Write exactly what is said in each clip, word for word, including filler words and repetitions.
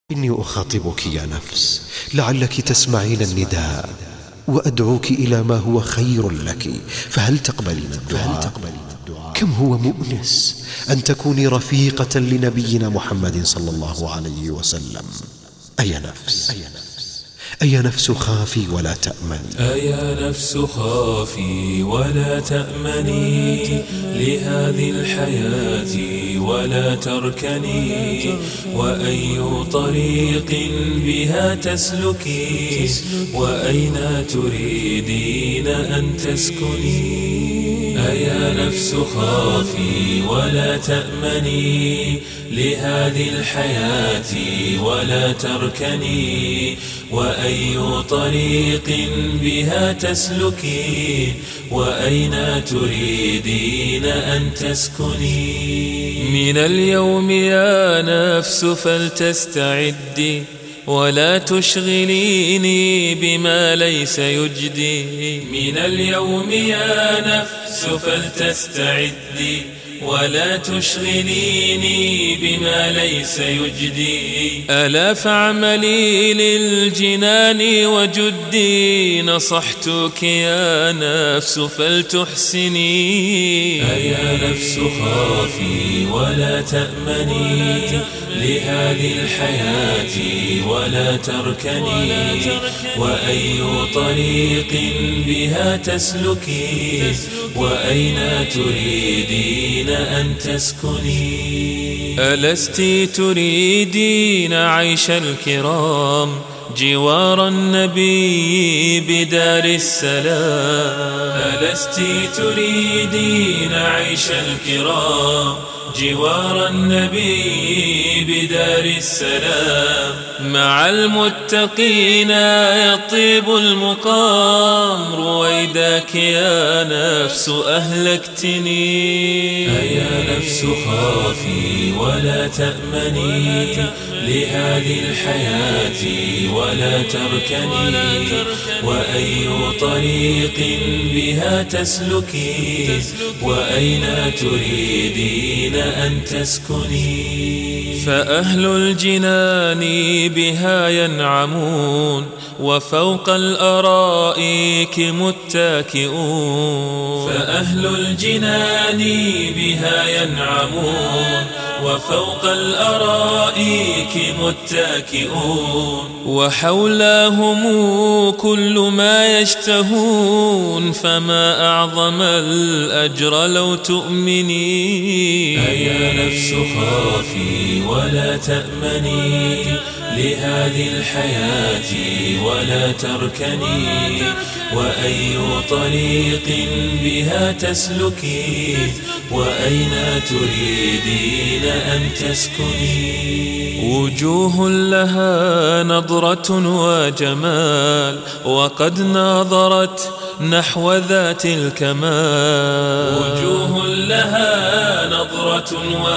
إني أخاطبك يا نفس لعلك تسمعين النداء وأدعوك إلى ما هو خير لك، فهل تقبلين الدعاء؟ كم هو مؤنس أن تكوني رفيقة لنبينا محمد صلى الله عليه وسلم. أيا نفس أيا نفس خافي ولا تأمني، أيا نفس خافي ولا تأمني لهذه الحياة ولا تركني، وأي طريق بها تسلكي وأين تريدين أن تسكني. أيا نفس خافي ولا تأمني لهذه الحياة ولا تركني، وأي طريق بها تسلكي وأين تريدين أن تسكني. من اليوم يا نفس فلتستعدي ولا تشغليني بما ليس يجدي. من اليوم يا نفس فلتستعدي ولا تشغليني بما ليس يجدي. ألا فاعملي للجنان وجدي، نصحتك يا نفس فلتحسني. أيا نفس خافي ولا تأمني لهذه الحياة ولا تركني، وأي طريق بها تسلكي وأين تريدين أن تسكني. ألست تريدين عيش الكرام جوار النبي بدار السلام. ألست تريدين عيش الكرام جوار النبي بدار السلام، مع المتقين يطيب المقام، رويداك يا نفس أهلكتني. أيا نفس خافي ولا تأمني لهذه الحياة ولا تركني، وأي طريق بها تسلكي وأين تريدين أن تسكني. فأهل الجنان بها ينعمون وفوق الأرائك متكئون. فأهل الجنان بها ينعمون وفوق الأرائك متكئون، وحولهم كل ما يشتهون، فما أعظم الأجر لو تؤمني. أيا نفس خافي ولا تأمني لهذه الحياة ولا تركني، وأي طريق بها تسلكي وأين تريدين أن تسكني. وجوه لها نظرة وجمال وقد ناظرت نحو ذات الكمال. وجوه لها نظرة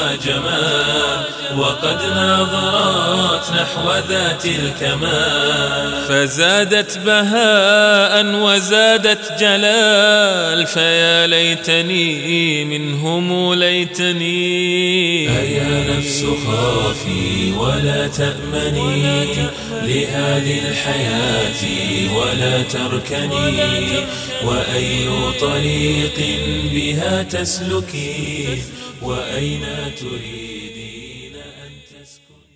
وجمال وقد ناظرت نحو ذات الكمال، فزادت بهاء وزادت جلال، فيا ليتني منهم ليتني. أيا نفس خافي ولا تأمني لهذه الحياة ولا تركني، وأي طريق بها تسلكي وأين تريدين أن تسكني.